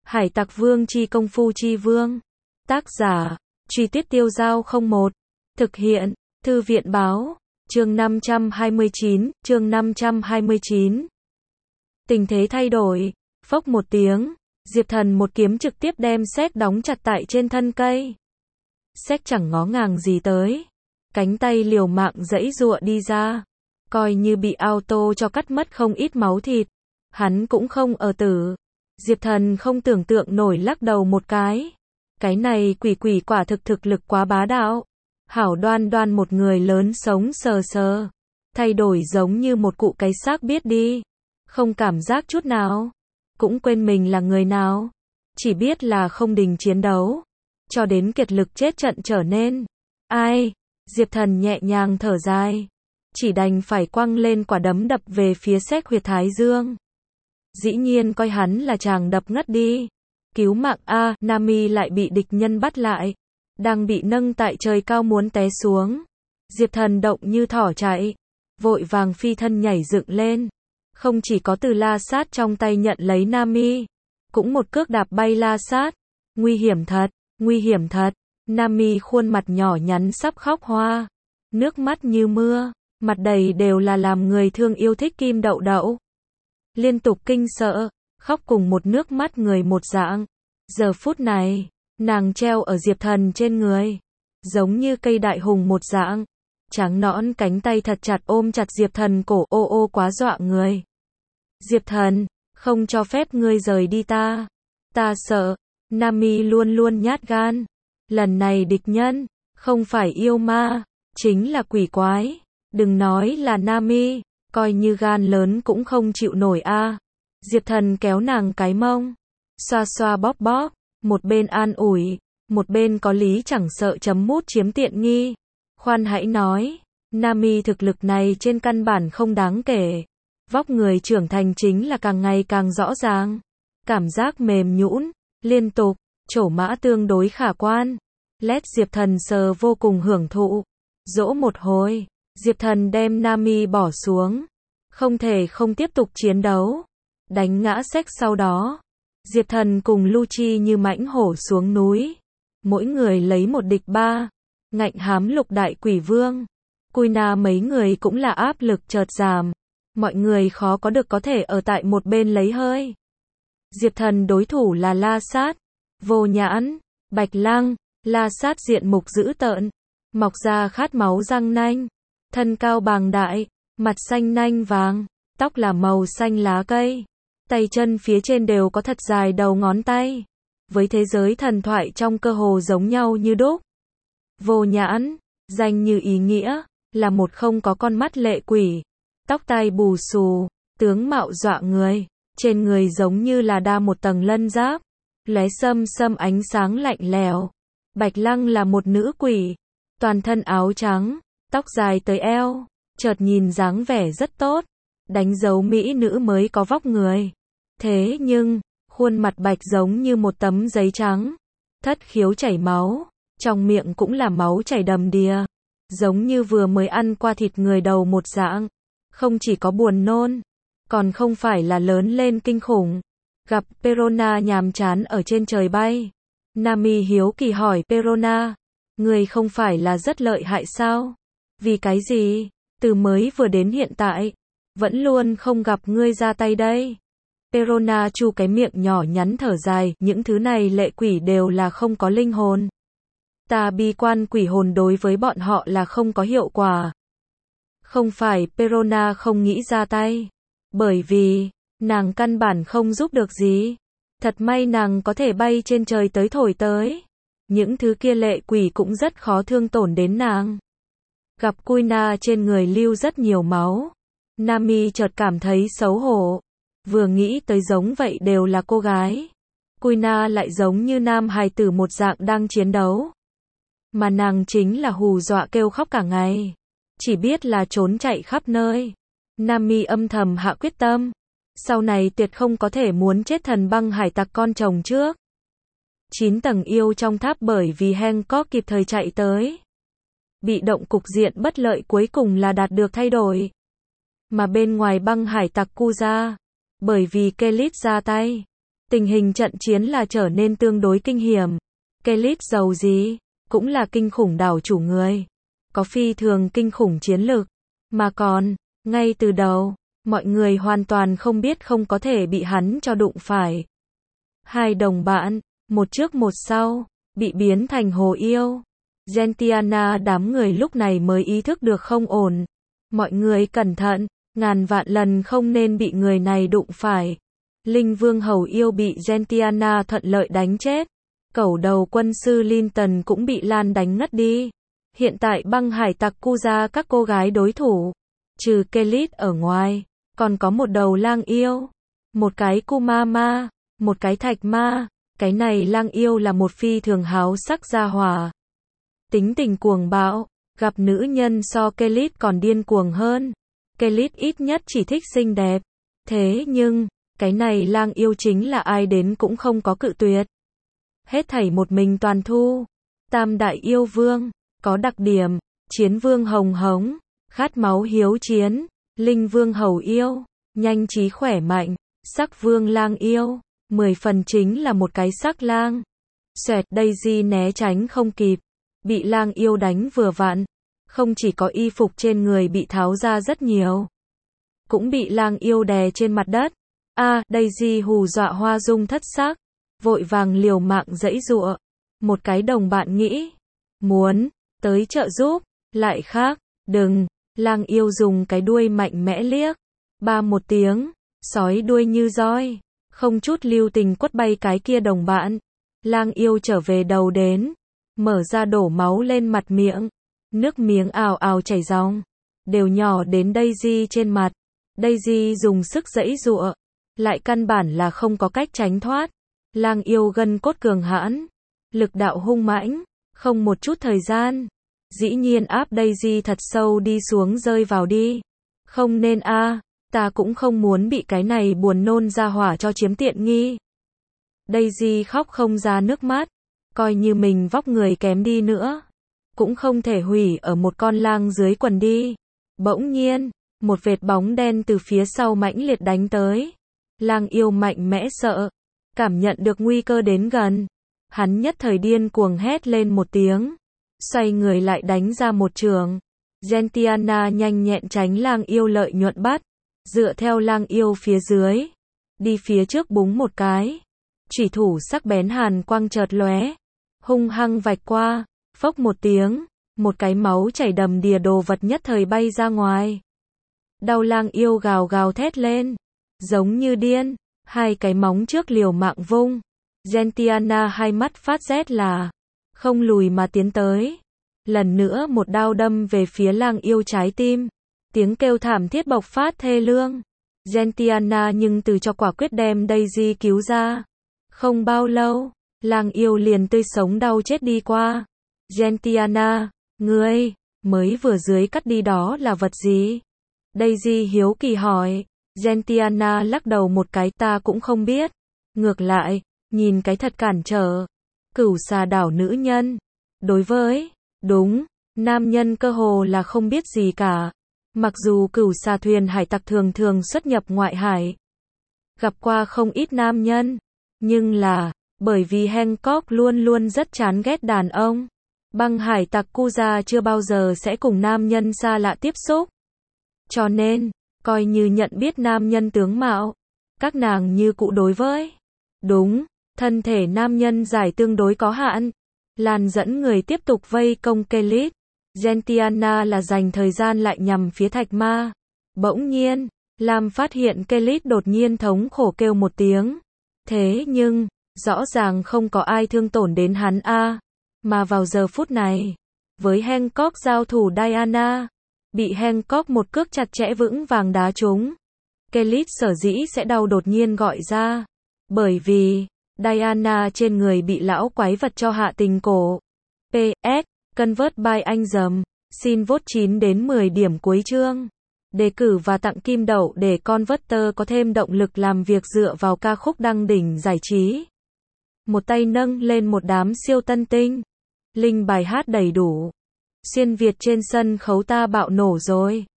Hải Tặc Vương chi công phu chi vương. Tác giả, Truy Tuyết Tiêu Dao 01. Thực hiện, Thư viện Báo. Chương 529, chương 529. Tình thế thay đổi. Phốc một tiếng, Diệp Thần một kiếm trực tiếp đem Sét đóng chặt tại trên thân cây. Sét chẳng ngó ngàng gì tới. Cánh tay liều mạng giãy giụa đi ra. Coi như bị auto cho cắt mất không ít máu thịt. Hắn cũng không ở tử. Diệp Thần không tưởng tượng nổi lắc đầu một cái. Cái này quỷ quả thực lực quá bá đạo. Hảo đoan đoan một người lớn sống sờ sờ. Thay đổi giống như một cụ cái xác biết đi. Không cảm giác chút nào. Cũng quên mình là người nào. Chỉ biết là không đình chiến đấu. Cho đến kiệt lực chết trận trở nên. Ai? Diệp Thần nhẹ nhàng thở dài. Chỉ đành phải quăng lên quả đấm đập về phía Sét huyệt thái dương. Dĩ nhiên coi hắn là chàng đập ngất đi. Cứu mạng a, Nami lại bị địch nhân bắt lại. Đang bị nâng tại trời cao muốn té xuống. Diệp Thần động như thỏ chạy. Vội vàng phi thân nhảy dựng lên. Không chỉ có từ la sát trong tay nhận lấy Nami. Cũng một cước đạp bay la sát. Nguy hiểm thật, nguy hiểm thật. Nami khuôn mặt nhỏ nhắn sắp khóc hoa. Nước mắt như mưa. Mặt đầy đều là làm người thương yêu thích kim đậu đậu. Liên tục kinh sợ, khóc cùng một nước mắt người một dạng. Giờ phút này, nàng treo ở Diệp Thần trên người. Giống như cây đại hùng một dạng. Trắng nõn cánh tay thật chặt ôm chặt Diệp Thần cổ ô quá dọa người. Diệp Thần, không cho phép ngươi rời đi ta. Ta sợ. Nami luôn luôn nhát gan. Lần này địch nhân, không phải yêu ma, chính là quỷ quái. Đừng nói là Nami, coi như gan lớn cũng không chịu nổi a. Diệp Thần kéo nàng cái mông, xoa xoa bóp bóp, một bên an ủi, một bên có lý chẳng sợ chấm mút chiếm tiện nghi. Khoan hãy nói, Nami thực lực này trên căn bản không đáng kể. Vóc người trưởng thành chính là càng ngày càng rõ ràng. Cảm giác mềm nhũn, liên tục, trổ mã tương đối khả quan. Lét Diệp Thần sờ vô cùng hưởng thụ. Dỗ một hồi, Diệp Thần đem Nami bỏ xuống. Không thể không tiếp tục chiến đấu. Đánh ngã Sét sau đó. Diệp Thần cùng Lucci như mãnh hổ xuống núi. Mỗi người lấy một địch ba. Ngạnh hám Lục Đại Quỷ Vương. Kuina mấy người cũng là áp lực chợt giảm. Mọi người khó có được có thể ở tại một bên lấy hơi. Diệp Thần đối thủ là La Sát, Vô Nhãn, Bạch Lăng. La Sát diện mục dữ tợn. Mọc ra khát máu răng nanh. Thân cao bàng đại, mặt xanh nanh vàng, tóc là màu xanh lá cây. Tay chân phía trên đều có thật dài đầu ngón tay. Với thế giới thần thoại trong cơ hồ giống nhau như đúc. Vô Nhãn, danh như ý nghĩa, là một không có con mắt lệ quỷ. Tóc tai bù xù, tướng mạo dọa người, trên người giống như là đa một tầng lân giáp, lóe sâm ánh sáng lạnh lẽo. Bạch Lăng là một nữ quỷ, toàn thân áo trắng, tóc dài tới eo, chợt nhìn dáng vẻ rất tốt, đánh dấu mỹ nữ mới có vóc người. Thế nhưng, khuôn mặt Bạch giống như một tấm giấy trắng, thất khiếu chảy máu, trong miệng cũng là máu chảy đầm đìa, giống như vừa mới ăn qua thịt người đầu một dạng. Không chỉ có buồn nôn, còn không phải là lớn lên kinh khủng. Gặp Perona nhàm chán ở trên trời bay. Nami hiếu kỳ hỏi Perona, người không phải là rất lợi hại sao? Vì cái gì? Từ mới vừa đến hiện tại, vẫn luôn không gặp ngươi ra tay đây. Perona chu cái miệng nhỏ nhắn thở dài, những thứ này lệ quỷ đều là không có linh hồn. Ta bi quan quỷ hồn đối với bọn họ là không có hiệu quả. Không phải Perona không nghĩ ra tay, bởi vì, nàng căn bản không giúp được gì. Thật may nàng có thể bay trên trời tới thổi tới. Những thứ kia lệ quỷ cũng rất khó thương tổn đến nàng. Gặp Kuina trên người lưu rất nhiều máu. Nami chợt cảm thấy xấu hổ. Vừa nghĩ tới giống vậy đều là cô gái. Kuina lại giống như nam hài tử một dạng đang chiến đấu. Mà nàng chính là hù dọa kêu khóc cả ngày. Chỉ biết là trốn chạy khắp nơi. Nami âm thầm hạ quyết tâm. Sau này tuyệt không có thể muốn chết thần băng hải tặc con chồng trước. 9 tầng yêu trong tháp bởi vì Hancock kịp thời chạy tới. Bị động cục diện bất lợi cuối cùng là đạt được thay đổi. Mà bên ngoài băng hải tặc Kuza, bởi vì Kelit ra tay, Tình hình trận chiến là trở nên tương đối kinh hiểm. Kellit giàu gì, cũng là kinh khủng đảo chủ người. Có phi thường kinh khủng chiến lực. Mà còn, ngay từ đầu, mọi người hoàn toàn không biết không có thể bị hắn cho đụng phải. Hai đồng bạn, một trước một sau, bị biến thành hồ yêu. Gentiana đám người lúc này mới ý thức được không ổn. Mọi người cẩn thận, ngàn vạn lần không nên bị người này đụng phải. Linh vương hầu yêu bị Gentiana thuận lợi đánh chết. Cẩu đầu quân sư Linton cũng bị Lan đánh ngất đi. Hiện tại băng hải tặc Kuja các cô gái đối thủ. Trừ Kellit ở ngoài, còn có một đầu lang yêu. Một cái Kumama, một cái thạch ma. Cái này lang yêu là một phi thường háo sắc gia hỏa. Tính tình cuồng bạo, gặp nữ nhân so Kellit còn điên cuồng hơn. Kellit ít nhất chỉ thích xinh đẹp. Thế nhưng, cái này lang yêu chính là ai đến cũng không có cự tuyệt. Hết thảy một mình toàn thu. Tam đại yêu vương, có đặc điểm, chiến vương hồng hống, khát máu hiếu chiến, linh vương hầu yêu, nhanh trí khỏe mạnh, sắc vương lang yêu, 10 phần chính là một cái sắc lang. Xoẹt, Daisy né tránh không kịp, bị lang yêu đánh vừa vặn, không chỉ có y phục trên người bị tháo ra rất nhiều, cũng bị lang yêu đè trên mặt đất. Daisy hù dọa hoa dung thất sắc, vội vàng liều mạng giãy giụa. Một cái đồng bạn nghĩ, muốn tới trợ giúp, lại khác, đừng. Lang yêu dùng cái đuôi mạnh mẽ liếc, ba một tiếng, sói đuôi như roi, không chút lưu tình quất bay cái kia đồng bạn. Lang yêu trở về đầu đến, mở ra đổ máu lên mặt miệng, nước miếng ào ào chảy ròng, đều nhỏ đến Daisy trên mặt. Daisy dùng sức giãy giụa, lại căn bản là không có cách tránh thoát. Lang yêu gân cốt cường hãn, lực đạo hung mãnh, không một chút thời gian, dĩ nhiên áp Daisy thật sâu đi xuống rơi vào đi. Không nên ta cũng không muốn bị cái này buồn nôn ra hỏa cho chiếm tiện nghi. Daisy khóc không ra nước mắt, coi như mình vóc người kém đi nữa, cũng không thể hủy ở một con lang dưới quần đi. Bỗng nhiên, một vệt bóng đen từ phía sau mãnh liệt đánh tới. Lang yêu mạnh mẽ sợ, cảm nhận được nguy cơ đến gần. Hắn nhất thời điên cuồng hét lên một tiếng, xoay người lại đánh ra một trường. Gentiana nhanh nhẹn tránh lang yêu lợi nhuận bắt, dựa theo lang yêu phía dưới, đi phía trước búng một cái. Chủy thủ sắc bén hàn quang chợt lóe, hung hăng vạch qua, phốc một tiếng, một cái máu chảy đầm đìa đồ vật nhất thời bay ra ngoài. Đau lang yêu gào gào thét lên, giống như điên, hai cái móng trước liều mạng vung. Gentiana hai mắt phát rét là không lùi mà tiến tới. Lần nữa một đao đâm về phía lang yêu trái tim. Tiếng kêu thảm thiết bộc phát thê lương. Gentiana nhưng từ cho quả quyết đem Daisy cứu ra. Không bao lâu, lang yêu liền tươi sống đau chết đi qua. Gentiana, ngươi, mới vừa dưới cắt đi đó là vật gì? Daisy hiếu kỳ hỏi. Gentiana lắc đầu một cái, ta cũng không biết. Ngược lại, nhìn cái thật cản trở. Cửu xà đảo nữ nhân. Đối với, đúng, nam nhân cơ hồ là không biết gì cả. Mặc dù cửu xà thuyền hải tặc thường thường xuất nhập ngoại hải, gặp qua không ít nam nhân, nhưng là, bởi vì Hancock luôn luôn rất chán ghét đàn ông, băng hải tặc Kuja chưa bao giờ sẽ cùng nam nhân xa lạ tiếp xúc. Cho nên, coi như nhận biết nam nhân tướng mạo, các nàng như cũ đối với, đúng, thân thể nam nhân giải tương đối có hạn. Lan dẫn người tiếp tục vây công Kellit. Gentiana là dành thời gian lại nhằm phía thạch ma. Bỗng nhiên, Lam phát hiện Kellit đột nhiên thống khổ kêu một tiếng. Thế nhưng, rõ ràng không có ai thương tổn đến hắn Mà vào giờ phút này, với Hancock giao thủ Diana, bị Hancock một cước chặt chẽ vững vàng đá trúng. Kellit sở dĩ sẽ đau đột nhiên gọi ra. Bởi vì, Diana trên người bị lão quái vật cho hạ tình cổ. PS, convert by anh dầm. Xin vote 9 đến 10 điểm cuối chương. Đề cử và tặng kim đậu để Converter có thêm động lực làm việc dựa vào ca khúc đăng đỉnh giải trí. Một tay nâng lên một đám siêu tân tinh. Link bài hát đầy đủ. Xuyên Việt trên sân khấu ta bạo nổ rồi.